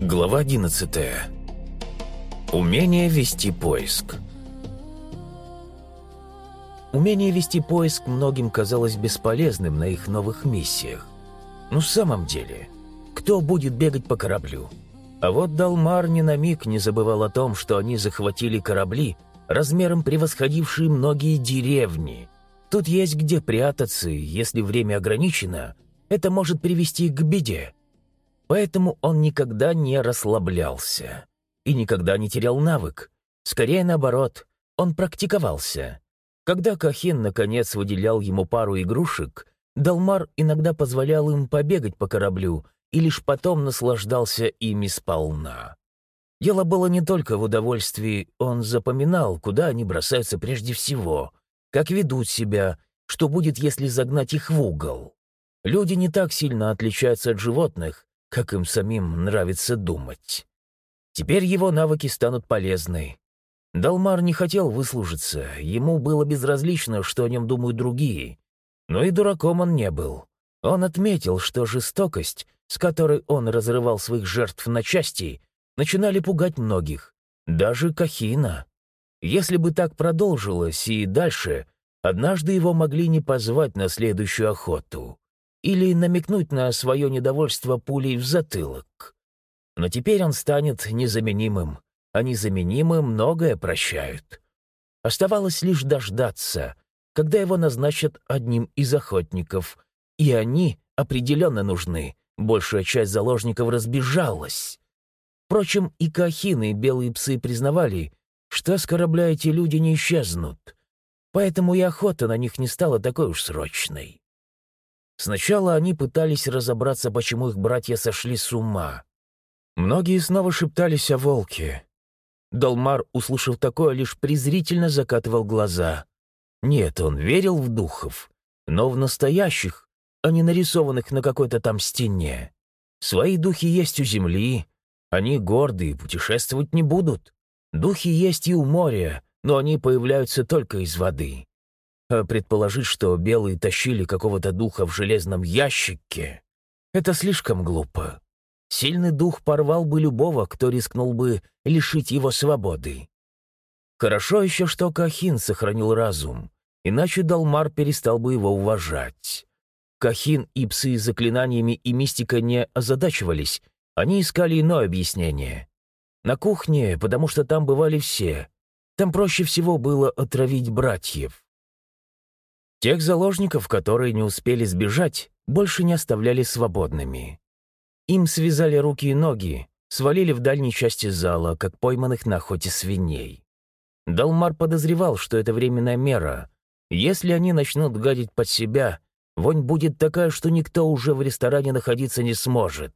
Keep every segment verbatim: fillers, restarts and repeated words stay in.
Глава одиннадцатая. Умение вести поиск. Умение вести поиск многим казалось бесполезным на их новых миссиях. Ну, в самом деле, кто будет бегать по кораблю? А вот Далмар ни на миг не забывал о том, что они захватили корабли, размером превосходившие многие деревни. Тут есть где прятаться, и если время ограничено, это может привести к беде. Поэтому он никогда не расслаблялся и никогда не терял навык. Скорее наоборот, он практиковался. Когда Кахин наконец выделял ему пару игрушек, Далмар иногда позволял им побегать по кораблю и лишь потом наслаждался ими сполна. Дело было не только в удовольствии, он запоминал, куда они бросаются прежде всего, как ведут себя, что будет, если загнать их в угол. Люди не так сильно отличаются от животных, как им самим нравится думать. Теперь его навыки станут полезны. Далмар не хотел выслужиться, ему было безразлично, что о нем думают другие. Но и дураком он не был. Он отметил, что жестокость, с которой он разрывал своих жертв на части, начинали пугать многих, даже Кахина. Если бы так продолжилось и дальше, однажды его могли не позвать на следующую охоту или намекнуть на свое недовольство пулей в затылок. Но теперь он станет незаменимым, а незаменимые многое прощают. Оставалось лишь дождаться, когда его назначат одним из охотников, и они определенно нужны, большая часть заложников разбежалась. Впрочем, и Кахин, и белые псы признавали, что с корабля эти люди не исчезнут, поэтому и охота на них не стала такой уж срочной. Сначала они пытались разобраться, почему их братья сошли с ума. Многие снова шептались о волке. Далмар, услышав такое, лишь презрительно закатывал глаза. Нет, он верил в духов, но в настоящих, а не нарисованных на какой-то там стене. Свои духи есть у земли, они горды и путешествовать не будут. Духи есть и у моря, но они появляются только из воды. А предположить, что белые тащили какого-то духа в железном ящике, это слишком глупо. Сильный дух порвал бы любого, кто рискнул бы лишить его свободы. Хорошо еще, что Кахин сохранил разум, иначе Далмар перестал бы его уважать. Кахин и псы заклинаниями и мистикой не озадачивались, они искали иное объяснение. На кухне, потому что там бывали все. Там проще всего было отравить братьев. Тех заложников, которые не успели сбежать, больше не оставляли свободными. Им связали руки и ноги, свалили в дальней части зала, как пойманных на охоте свиней. Далмар подозревал, что это временная мера. Если они начнут гадить под себя, вонь будет такая, что никто уже в ресторане находиться не сможет.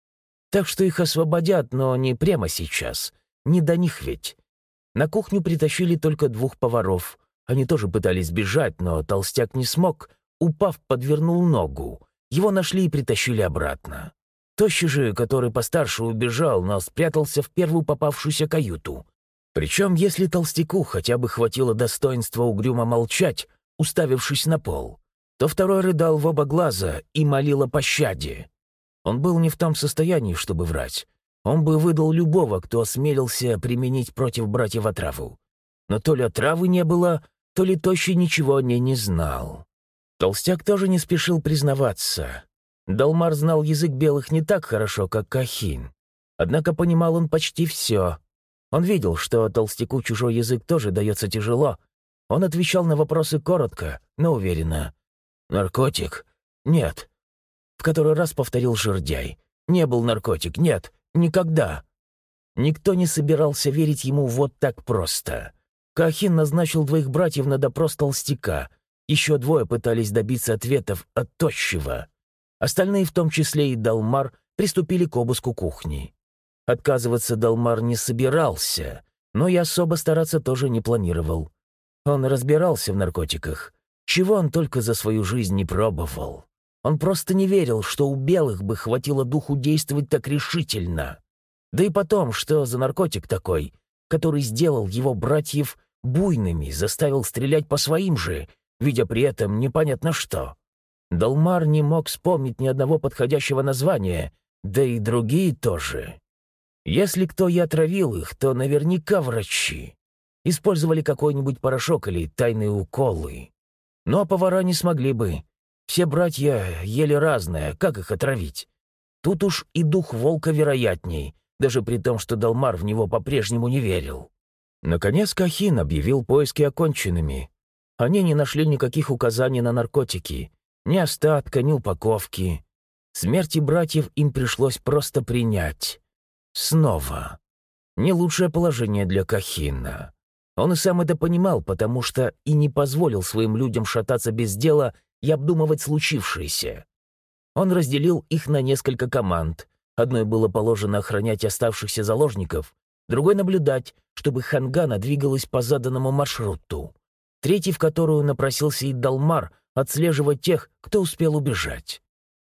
Так что их освободят, но не прямо сейчас. Не до них ведь. На кухню притащили только двух поваров. Они тоже пытались бежать, но толстяк не смог. Упав, подвернул ногу. Его нашли и притащили обратно. Тощий же, который постарше, убежал, но спрятался в первую попавшуюся каюту. Причем, если толстяку хотя бы хватило достоинства угрюмо молчать, уставившись на пол, то второй рыдал в оба глаза и молил о пощаде. Он был не в том состоянии, чтобы врать. Он бы выдал любого, кто осмелился применить против братьев отраву. Но то ли отравы не было, то ли Тощий ничего о ней не знал. Толстяк тоже не спешил признаваться. Далмар знал язык белых не так хорошо, как Кахин. Однако понимал он почти все. Он видел, что толстяку чужой язык тоже дается тяжело. Он отвечал на вопросы коротко, но уверенно. «Наркотик? Нет». В который раз повторил жердяй. «Не был наркотик, нет, никогда». Никто не собирался верить ему вот так просто. Кахин назначил двоих братьев на допрос толстяка. Еще двое пытались добиться ответов от Тощего. Остальные, в том числе и Далмар, приступили к обыску кухни. Отказываться Далмар не собирался, но и особо стараться тоже не планировал. Он разбирался в наркотиках. Чего он только за свою жизнь не пробовал. Он просто не верил, что у белых бы хватило духу действовать так решительно. Да и потом, что за наркотик такой, который сделал его братьев буйными, заставил стрелять по своим же, видя при этом непонятно что. Далмар не мог вспомнить ни одного подходящего названия, да и другие тоже. Если кто и отравил их, то наверняка врачи. Использовали какой-нибудь порошок или тайные уколы. Но повара не смогли бы. Все братья ели разное, как их отравить? Тут уж и дух волка вероятней, даже при том, что Далмар в него по-прежнему не верил. Наконец Кахин объявил поиски оконченными. Они не нашли никаких указаний на наркотики, ни остатка, ни упаковки. Смерти братьев им пришлось просто принять. Снова. Не лучшее положение для Кахина. Он и сам это понимал, потому что и не позволил своим людям шататься без дела и обдумывать случившееся. Он разделил их на несколько команд. Одной было положено охранять оставшихся заложников, другой — наблюдать, чтобы Хангана двигалась по заданному маршруту, третий, в которую напросился и Далмар, отслеживать тех, кто успел убежать.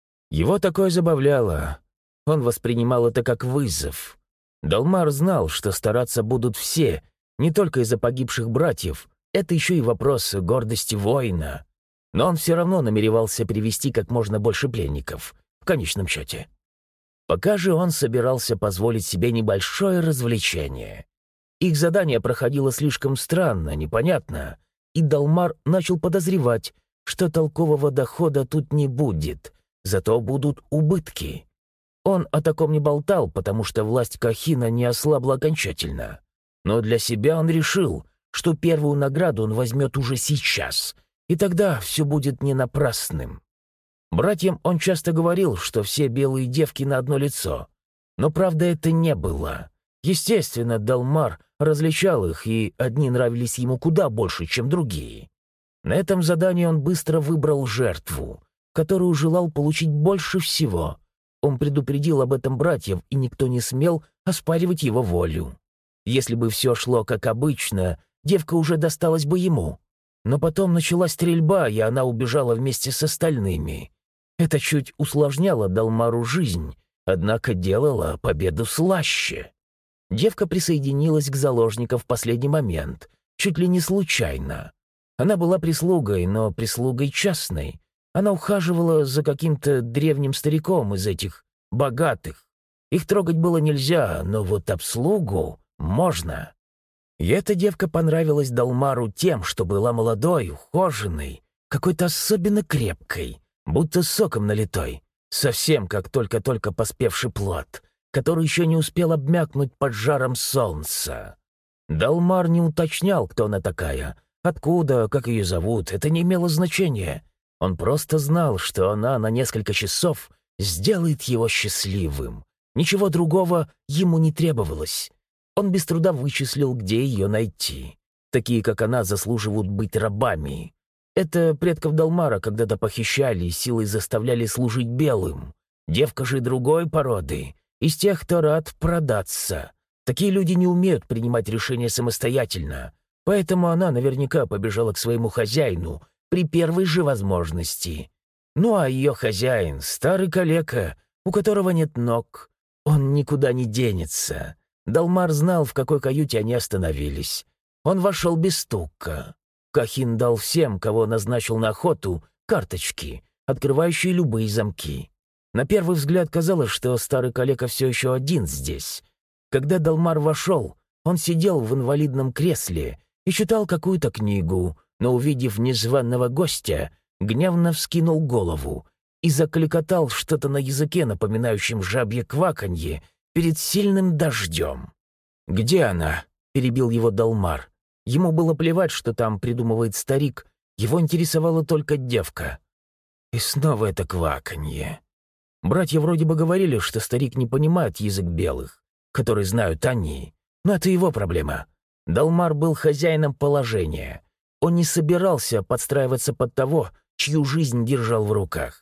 Его такое забавляло. Он воспринимал это как вызов. Далмар знал, что стараться будут все, не только из-за погибших братьев, это еще и вопрос гордости воина. Но он все равно намеревался привести как можно больше пленников, в конечном счете. Пока же он собирался позволить себе небольшое развлечение. Их задание проходило слишком странно, непонятно, и Далмар начал подозревать, что толкового дохода тут не будет, зато будут убытки. Он о таком не болтал, потому что власть Кахина не ослабла окончательно. Но для себя он решил, что первую награду он возьмет уже сейчас, и тогда все будет не напрасным. Братьям он часто говорил, что все белые девки на одно лицо. Но правда это не было. Естественно, Далмар различал их, и одни нравились ему куда больше, чем другие. На этом задании он быстро выбрал жертву, которую желал получить больше всего. Он предупредил об этом братьев, и никто не смел оспаривать его волю. Если бы все шло как обычно, девка уже досталась бы ему. Но потом началась стрельба, и она убежала вместе с остальными. Это чуть усложняло Далмару жизнь, однако делало победу слаще. Девка присоединилась к заложникам в последний момент, чуть ли не случайно. Она была прислугой, но прислугой частной. Она ухаживала за каким-то древним стариком из этих богатых. Их трогать было нельзя, но вот обслугу можно. И эта девка понравилась Далмару тем, что была молодой, ухоженной, какой-то особенно крепкой, будто соком налитой, совсем как только-только поспевший плод, который еще не успел обмякнуть под жаром солнца. Далмар не уточнял, кто она такая, откуда, как ее зовут, это не имело значения. Он просто знал, что она на несколько часов сделает его счастливым. Ничего другого ему не требовалось. Он без труда вычислил, где ее найти. Такие, как она, заслуживают быть рабами. Это предков Далмара когда-то похищали и силой заставляли служить белым. Девка же другой породы, из тех, кто рад продаться. Такие люди не умеют принимать решения самостоятельно, поэтому она наверняка побежала к своему хозяину при первой же возможности. Ну а ее хозяин — старый калека, у которого нет ног. Он никуда не денется. Далмар знал, в какой каюте они остановились. Он вошел без стука. Кахин дал всем, кого назначил на охоту, карточки, открывающие любые замки. На первый взгляд казалось, что старый калека все еще один здесь. Когда Далмар вошел, он сидел в инвалидном кресле и читал какую-то книгу, но, увидев незваного гостя, гневно вскинул голову и закликотал что-то на языке, напоминающем жабье кваканье, перед сильным дождем. «Где она?» — перебил его Далмар. Ему было плевать, что там придумывает старик, его интересовала только девка. И снова это кваканье. Братья вроде бы говорили, что старик не понимает язык белых, который знают они, но это его проблема. Далмар был хозяином положения. Он не собирался подстраиваться под того, чью жизнь держал в руках.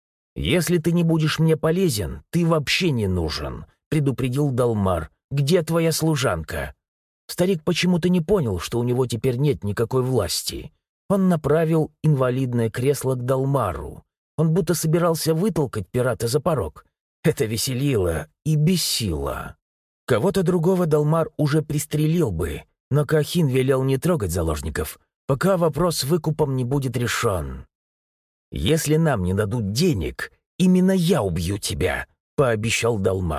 «Если ты не будешь мне полезен, ты вообще не нужен», — предупредил Далмар. «Где твоя служанка?» Старик почему-то не понял, что у него теперь нет никакой власти. Он направил инвалидное кресло к Далмару. Он будто собирался вытолкать пирата за порог. Это веселило и бесило. Кого-то другого Далмар уже пристрелил бы, но Кахин велел не трогать заложников, пока вопрос с выкупом не будет решен. «Если нам не дадут денег, именно я убью тебя», — пообещал Далмар.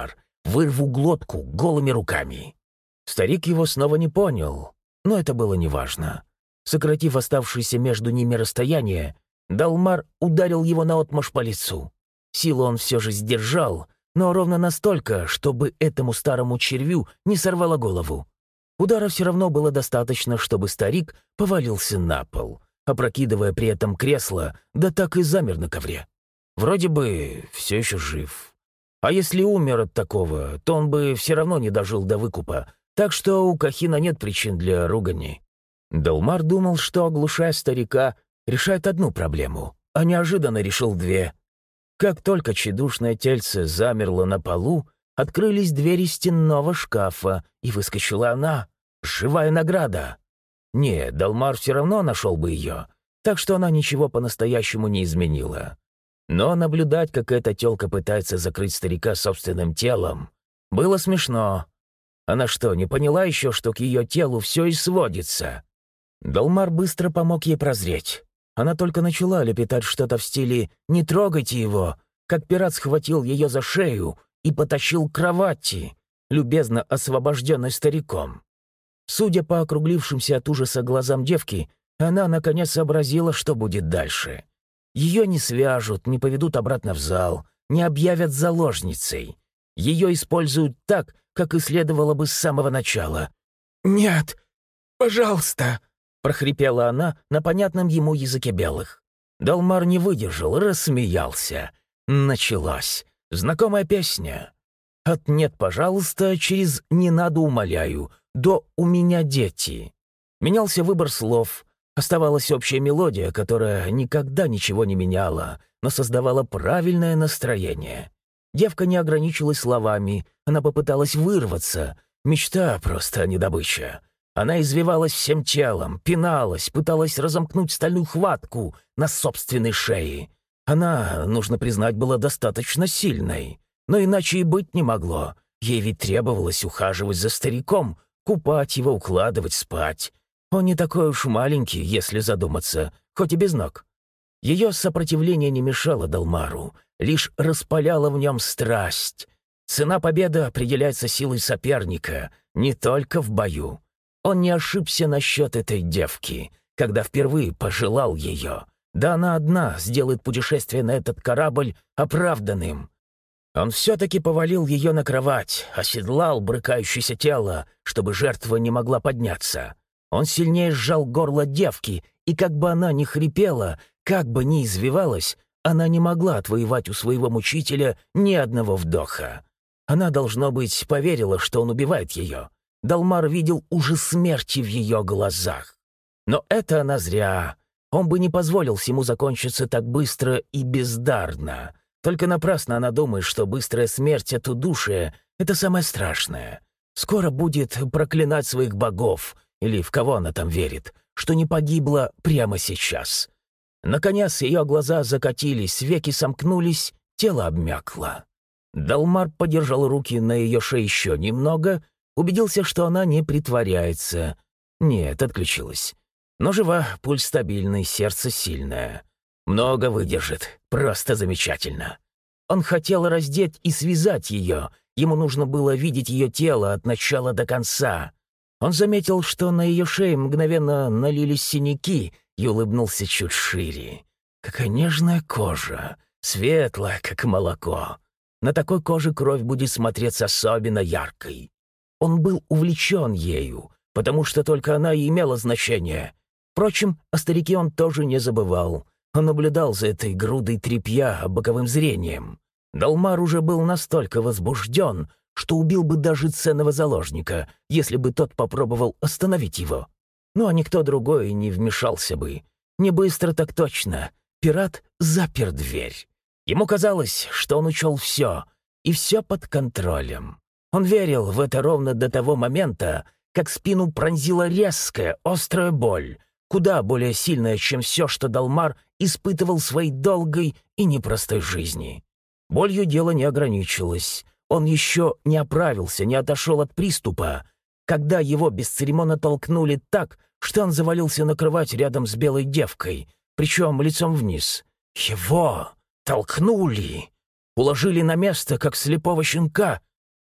вырву глотку голыми руками». Старик его снова не понял, но это было неважно. Сократив оставшееся между ними расстояние, Далмар ударил его наотмашь по лицу. Силу он все же сдержал, но ровно настолько, чтобы этому старому червю не сорвало голову. Удара все равно было достаточно, чтобы старик повалился на пол, опрокидывая при этом кресло, да так и замер на ковре. Вроде бы все еще жив. А если умер от такого, то он бы все равно не дожил до выкупа, так что у Кахина нет причин для ругани. Далмар думал, что, оглушая старика, решает одну проблему, а неожиданно решил две. Как только тщедушное тельце замерло на полу, открылись двери стенного шкафа, и выскочила она, живая награда. Нет, Далмар все равно нашел бы ее, так что она ничего по-настоящему не изменила. Но наблюдать, как эта тёлка пытается закрыть старика собственным телом, было смешно. Она что, не поняла еще, что к ее телу все и сводится? Далмар быстро помог ей прозреть. Она только начала лепетать что-то в стиле «не трогайте его», как пират схватил ее за шею и потащил к кровати, любезно освобожденной стариком. Судя по округлившимся от ужаса глазам девки, она наконец сообразила, что будет дальше. Ее не свяжут, не поведут обратно в зал, не объявят заложницей. Ее используют так, как и следовало бы с самого начала. «Нет, пожалуйста», — прохрипела она на понятном ему языке белых. Далмар не выдержал, рассмеялся. Началась знакомая песня. От «нет, пожалуйста» через «не надо, умоляю» до «у меня дети». Менялся выбор слов. Оставалась общая мелодия, которая никогда ничего не меняла, но создавала правильное настроение. Девка не ограничилась словами, она попыталась вырваться. Мечта просто, а не добыча. Она извивалась всем телом, пиналась, пыталась разомкнуть стальную хватку на собственной шее. Она, нужно признать, была достаточно сильной, но иначе и быть не могло. Ей ведь требовалось ухаживать за стариком, купать его, укладывать спать. Он не такой уж маленький, если задуматься, хоть и без ног. Ее сопротивление не мешало Далмару, лишь распаляло в нем страсть. Цена победы определяется силой соперника, не только в бою. Он не ошибся насчет этой девки, когда впервые пожелал ее. Да она одна сделает путешествие на этот корабль оправданным. Он все-таки повалил ее на кровать, оседлал брыкающееся тело, чтобы жертва не могла подняться. Он сильнее сжал горло девки, и как бы она ни хрипела, как бы ни извивалась, она не могла отвоевать у своего мучителя ни одного вдоха. Она, должно быть, поверила, что он убивает ее. Далмар видел ужас смерти в ее глазах. Но это она зря. Он бы не позволил всему закончиться так быстро и бездарно. Только напрасно она думает, что быстрая смерть от удушия — это самое страшное. Скоро будет проклинать своих богов, или в кого она там верит, что не погибла прямо сейчас. Наконец ее глаза закатились, веки сомкнулись, тело обмякло. Далмар подержал руки на ее шее еще немного, убедился, что она не притворяется. Нет, отключилась. Но жива, пульс стабильный, сердце сильное. Много выдержит, просто замечательно. Он хотел раздеть и связать ее, ему нужно было видеть ее тело от начала до конца. Он заметил, что на ее шее мгновенно налились синяки, и улыбнулся чуть шире. Какая нежная кожа, светлая, как молоко. На такой коже кровь будет смотреться особенно яркой. Он был увлечен ею, потому что только она и имела значение. Впрочем, о старике он тоже не забывал. Он наблюдал за этой грудой тряпья боковым зрением. Далмар уже был настолько возбужден, что убил бы даже ценного заложника, если бы тот попробовал остановить его. Ну а никто другой не вмешался бы. Не быстро так точно. Пират запер дверь. Ему казалось, что он учел все, и все под контролем. Он верил в это ровно до того момента, как спину пронзила резкая, острая боль, куда более сильная, чем все, что Далмар испытывал в своей долгой и непростой жизни. Болью дело не ограничилось. Он еще не оправился, не отошел от приступа, когда его бесцеремонно толкнули так, что он завалился на кровать рядом с белой девкой, причем лицом вниз. Его толкнули, уложили на место, как слепого щенка.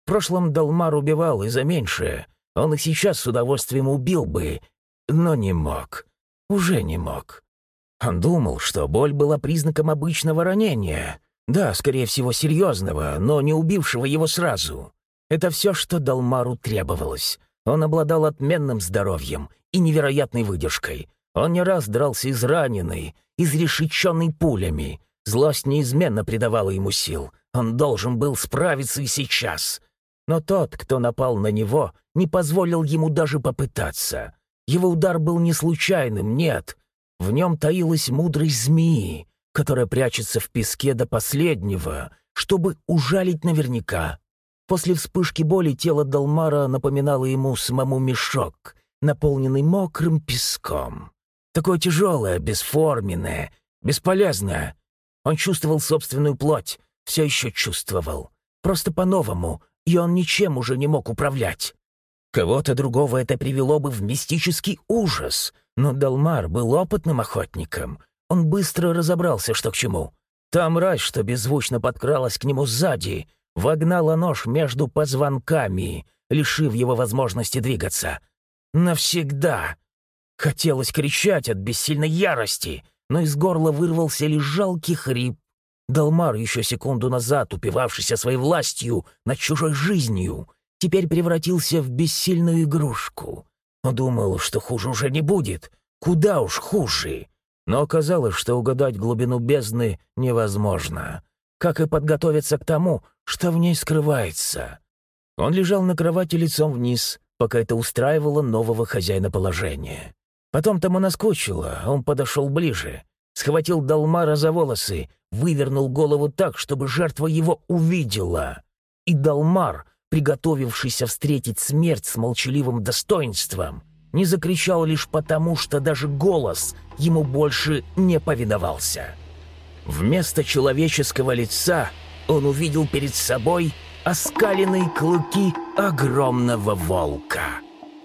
прошлом Далмар убивал и за меньшее. Он и сейчас с удовольствием убил бы, но не мог. Уже не мог. Он думал, что боль была признаком обычного ранения. Да, скорее всего, серьезного, но не убившего его сразу. Это все, что Далмару требовалось. Он обладал отменным здоровьем и невероятной выдержкой. Он не раз дрался израненный, изрешеченный пулями. Злость неизменно придавала ему сил. Он должен был справиться и сейчас. Но тот, кто напал на него, не позволил ему даже попытаться. Его удар был не случайным, нет. В нем таилась мудрость змеи, которая прячется в песке до последнего, чтобы ужалить наверняка. После вспышки боли тело Далмара напоминало ему самому мешок, наполненный мокрым песком. Такое тяжелое, бесформенное, бесполезное. Он чувствовал собственную плоть, все еще чувствовал. Просто по-новому, и он ничем уже не мог управлять. Кого-то другого это привело бы в мистический ужас, но Далмар был опытным охотником. Он быстро разобрался, что к чему. Та мразь, что беззвучно подкралась к нему сзади, вогнала нож между позвонками, лишив его возможности двигаться. Навсегда! Хотелось кричать от бессильной ярости, но из горла вырвался лишь жалкий хрип. Далмар, еще секунду назад упивавшийся своей властью над чужой жизнью, теперь превратился в бессильную игрушку. Он думал, что хуже уже не будет. Куда уж хуже. Но оказалось, что угадать глубину бездны невозможно. Как и подготовиться к тому, что в ней скрывается. Он лежал на кровати лицом вниз, пока это устраивало нового хозяина положения. Потом тому наскучило, он подошел ближе, схватил Далмара за волосы, вывернул голову так, чтобы жертва его увидела. И Далмар, приготовившийся встретить смерть с молчаливым достоинством, не закричал лишь потому, что даже голос ему больше не повиновался. Вместо человеческого лица он увидел перед собой оскаленные клыки огромного волка.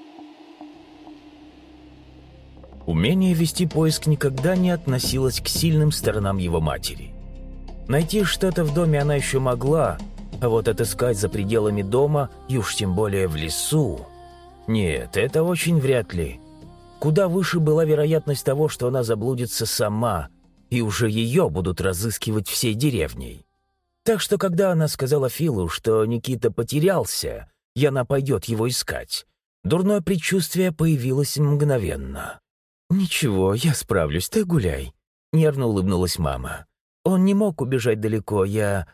Умение вести поиск никогда не относилось к сильным сторонам его матери. Найти что-то в доме она еще могла, а вот отыскать за пределами дома, и уж тем более в лесу... Нет, это очень вряд ли. Куда выше была вероятность того, что она заблудится сама, и уже ее будут разыскивать всей деревней. Так что, когда она сказала Филу, что Никита потерялся, и она пойдет его искать, дурное предчувствие появилось мгновенно. «Ничего, я справлюсь, ты гуляй», — нервно улыбнулась мама. «Он не мог убежать далеко, я...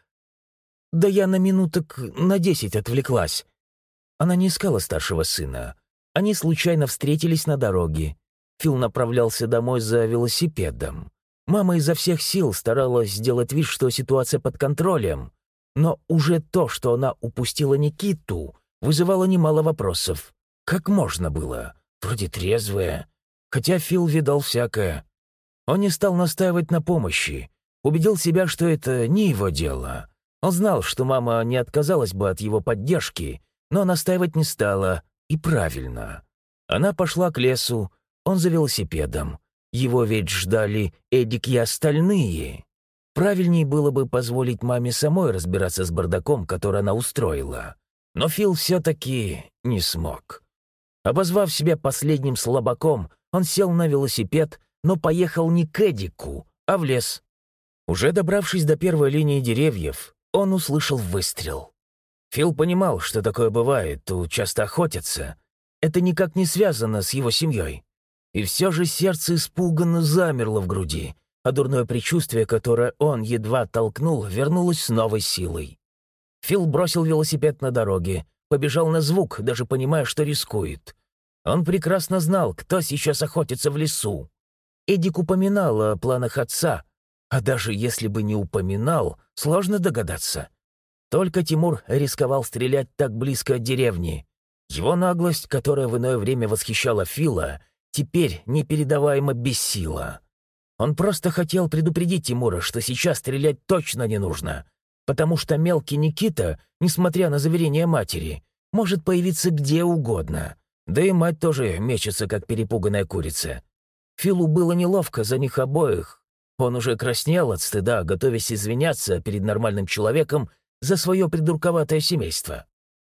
Да я на минуток на десять отвлеклась». Она не искала старшего сына. Они случайно встретились на дороге. Фил направлялся домой за велосипедом. Мама изо всех сил старалась сделать вид, что ситуация под контролем, но уже то, что она упустила Никиту, вызывало немало вопросов. Как можно было? Вроде трезвая. Хотя Фил видал всякое. Он не стал настаивать на помощи. Убедил себя, что это не его дело. Он знал, что мама не отказалась бы от его поддержки, но настаивать не стала. И правильно. Она пошла к лесу, он за велосипедом. Его ведь ждали Эдик и остальные. Правильнее было бы позволить маме самой разбираться с бардаком, который она устроила. Но Фил все-таки не смог. Обозвав себя последним слабаком, он сел на велосипед, но поехал не к Эдику, а в лес. Уже добравшись до первой линии деревьев, он услышал выстрел. Фил понимал, что такое бывает, тут часто охотятся. Это никак не связано с его семьей. И все же сердце испуганно замерло в груди, а дурное предчувствие, которое он едва толкнул, вернулось с новой силой. Фил бросил велосипед на дороге, побежал на звук, даже понимая, что рискует. Он прекрасно знал, кто сейчас охотится в лесу. Эдик упоминал о планах отца, а даже если бы не упоминал, сложно догадаться. Только Тимур рисковал стрелять так близко от деревни. Его наглость, которая в иное время восхищала Фила, теперь непередаваемо бесила. Он просто хотел предупредить Тимура, что сейчас стрелять точно не нужно, потому что мелкий Никита, несмотря на заверения матери, может появиться где угодно. Да и мать тоже мечется, как перепуганная курица. Филу было неловко за них обоих. Он уже краснел от стыда, готовясь извиняться перед нормальным человеком за свое придурковатое семейство.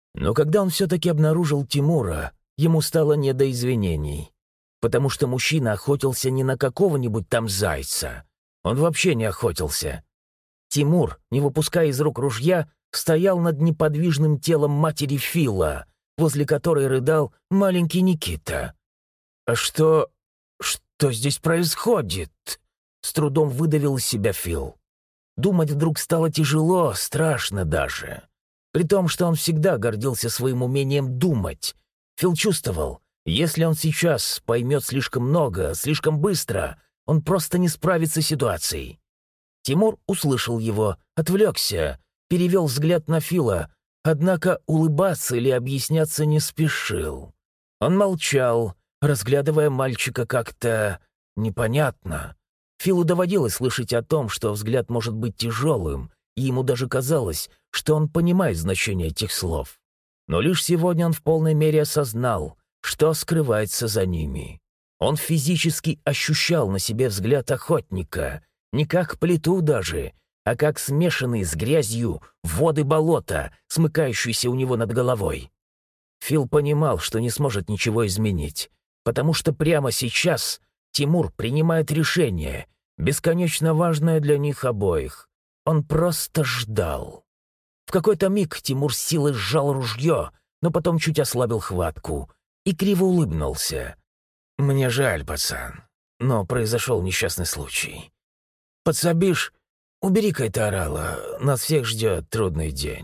Но когда он все-таки обнаружил Тимура, ему стало не до извинений, потому что мужчина охотился не на какого-нибудь там зайца. Он вообще не охотился. Тимур, не выпуская из рук ружья, стоял над неподвижным телом матери Фила, возле которой рыдал маленький Никита. «А что... что здесь происходит?» — с трудом выдавил из себя Фил. Думать вдруг стало тяжело, страшно даже. При том, что он всегда гордился своим умением думать. Фил чувствовал, если он сейчас поймет слишком много, слишком быстро, он просто не справится с ситуацией. Тимур услышал его, отвлекся, перевел взгляд на Фила, однако улыбаться или объясняться не спешил. Он молчал, разглядывая мальчика как-то непонятно. Филу доводилось слышать о том, что взгляд может быть тяжелым, и ему даже казалось, что он понимает значение этих слов. Но лишь сегодня он в полной мере осознал, что скрывается за ними. Он физически ощущал на себе взгляд охотника, не как плиту даже, а как смешанный с грязью воды болота, смыкающиеся у него над головой. Фил понимал, что не сможет ничего изменить, потому что прямо сейчас Тимур принимает решение, бесконечно важное для них обоих. Он просто ждал. В какой-то миг Тимур с силой сжал ружье, но потом чуть ослабил хватку и криво улыбнулся. «Мне жаль, пацан, но произошел несчастный случай. Подсобишь? Убери-ка это орало, нас всех ждет трудный день».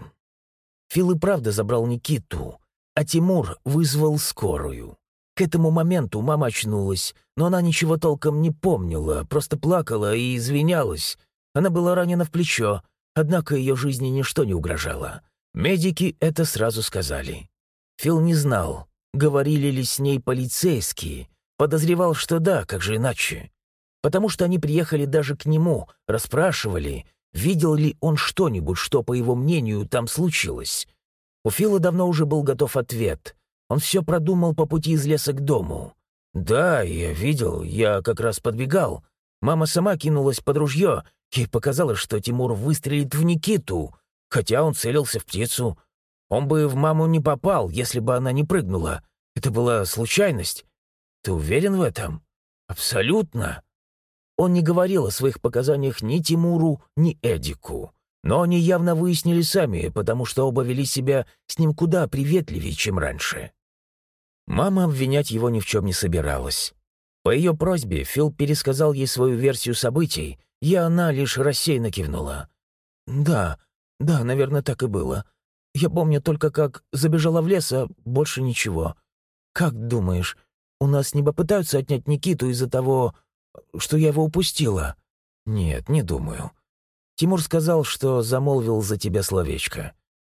Фил и правда забрал Никиту, а Тимур вызвал скорую. К этому моменту мама очнулась, но она ничего толком не помнила, просто плакала и извинялась. Она была ранена в плечо, однако ее жизни ничто не угрожало. Медики это сразу сказали. Фил не знал, говорили ли с ней полицейские, подозревал, что да, как же иначе. Потому что они приехали даже к нему, расспрашивали, видел ли он что-нибудь, что, по его мнению, там случилось. У Фила давно уже был готов ответ. Он все продумал по пути из леса к дому. «Да, я видел, я как раз подбегал. Мама сама кинулась под ружье, ей показалось, что Тимур выстрелит в Никиту, хотя он целился в птицу. Он бы в маму не попал, если бы она не прыгнула. Это была случайность. Ты уверен в этом?» «Абсолютно». Он не говорил о своих показаниях ни Тимуру, ни Эдику. Но они явно выяснили сами, потому что оба вели себя с ним куда приветливее, чем раньше. Мама обвинять его ни в чем не собиралась. По ее просьбе Фил пересказал ей свою версию событий, и она лишь рассеянно кивнула. «Да, да, наверное, так и было. Я помню только, как забежала в лес, а больше ничего. Как думаешь, у нас не попытаются отнять Никиту из-за того, что я его упустила?» «Нет, не думаю. Тимур сказал, что замолвил за тебя словечко».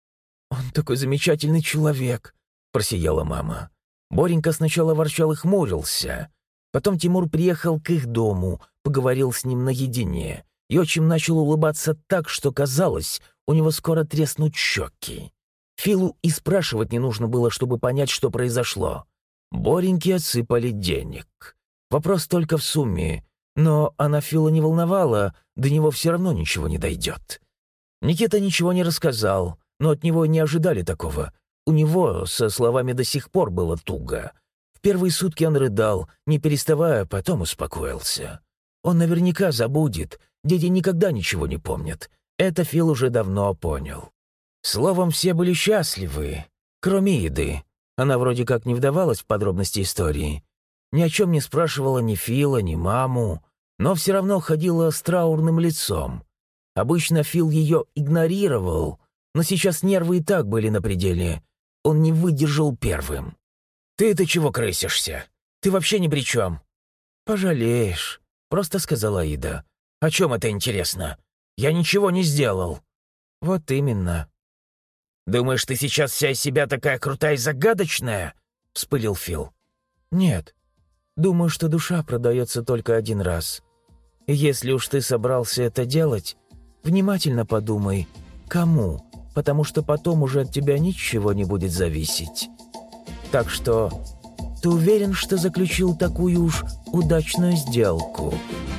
«Он такой замечательный человек», — просияла мама. Боренька сначала ворчал и хмурился. Потом Тимур приехал к их дому, поговорил с ним наедине, и отчим начал улыбаться так, что казалось, у него скоро треснут щеки. Филу и спрашивать не нужно было, чтобы понять, что произошло. Бореньке отсыпали денег. Вопрос только в сумме, но она Фила не волновала, до него все равно ничего не дойдет. Никита ничего не рассказал, но от него не ожидали такого. У него со словами до сих пор было туго. В первые сутки он рыдал, не переставая, потом успокоился. Он наверняка забудет, дети никогда ничего не помнят. Это Фил уже давно понял. Словом, все были счастливы, кроме Иды. Она вроде как не вдавалась в подробности истории. Ни о чем не спрашивала ни Фила, ни маму, но все равно ходила с траурным лицом. Обычно Фил ее игнорировал, но сейчас нервы и так были на пределе. Он не выдержал первым. «Ты-то чего крысишься? Ты вообще ни при чем». «Пожалеешь», — просто сказала Ида. «О чем это интересно? Я ничего не сделал». «Вот именно». «Думаешь, ты сейчас вся из себя такая крутая и загадочная?» — вспылил Фил. «Нет. Думаю, что душа продается только один раз. И если уж ты собрался это делать, внимательно подумай, кому, потому что потом уже от тебя ничего не будет зависеть. Так что ты уверен, что заключил такую уж удачную сделку?»